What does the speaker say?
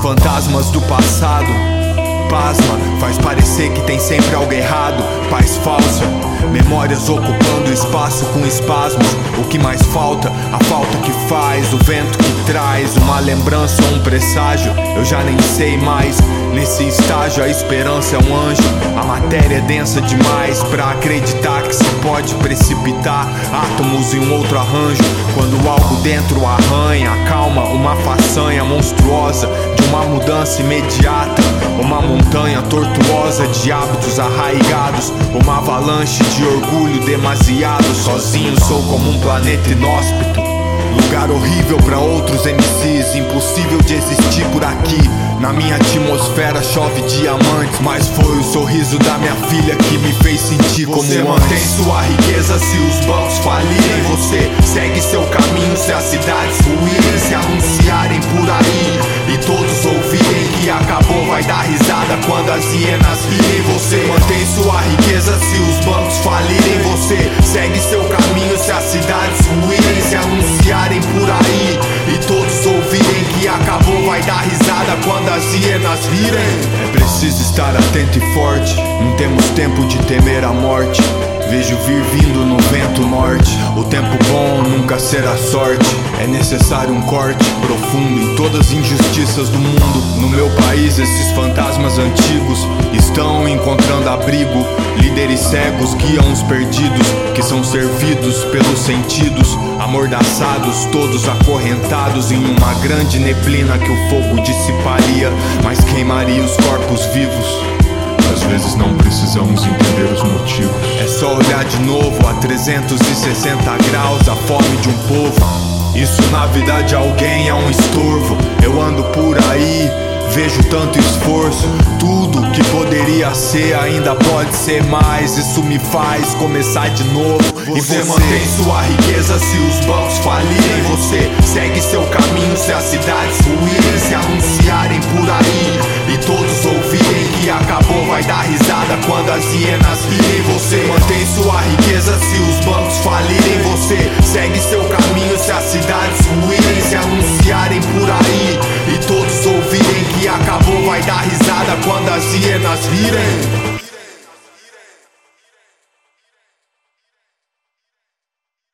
fantasmas do passado. Pasma, faz parecer que tem sempre algo errado. Paz falsa, memórias ocupando espaço com espasmos. O que mais falta? A falta que faz, o vento que traz uma lembrança ou um presságio. Eu já nem sei mais. Nesse estágio a esperança é um anjo. A matéria é densa demais pra acreditar que se pode precipitar átomos em um outro arranjo. Quando algo dentro arranha, acalma uma façanha monstruosa de uma mudança imediata. Uma montanha tortuosa de hábitos arraigados. Uma avalanche de orgulho demasiado. Sozinho sou como um planeta inóspito, lugar horrível pra outros MCs, impossível de existir por aqui. Na minha atmosfera chove diamantes, mas foi o sorriso da minha filha que me fez sentir como Você antes. mantém sua riqueza se os bancos falirem. Você segue seu caminho se as cidades ruírem, se anunciarem por aí e todos ouvirem que acabou. Vai dar risada quando as hienas rirem. Você mantém sua riqueza se os bancos falirem. Você segue seu caminho se as cidades ruírem, se anunciarem por aí e todos ouvirem que acabou. Vai dar risada quando as hienas rirem. É preciso estar atento e forte, não temos tempo de temer a morte. Vejo vir vindo no vento norte. O tempo bom nunca será sorte. É necessário um corte profundo em todas as injustiças do mundo. No meu país esses fantasmas antigos estão encontrando abrigo. Líderes cegos guiam os perdidos, que são servidos pelos sentidos. Amordaçados, todos acorrentados em uma grande neblina que o fogo dissiparia, mas queimaria os corpos vivos. Às vezes não precisamos entender os motivos. É só olhar de novo a 360 graus a fome de um povo. Isso na vida de alguém é um estorvo. Eu ando por aí, vejo tanto esforço. Tudo que poderia ser ainda pode ser mais. Isso me faz começar de novo. Você mantém sua riqueza se os bancos falirem. Você segue seu caminho se as cidades ruírem, se anunciarem por aí e todos ouvirem que acabou. Vai dar risada quando as hienas rirem. Você mantém sua riqueza se os bancos falirem. Você segue seu caminho se as cidades ruírem, se anunciarem por aí e todos ouvirem que acabou. Vai dar risada quando as hienas rirem.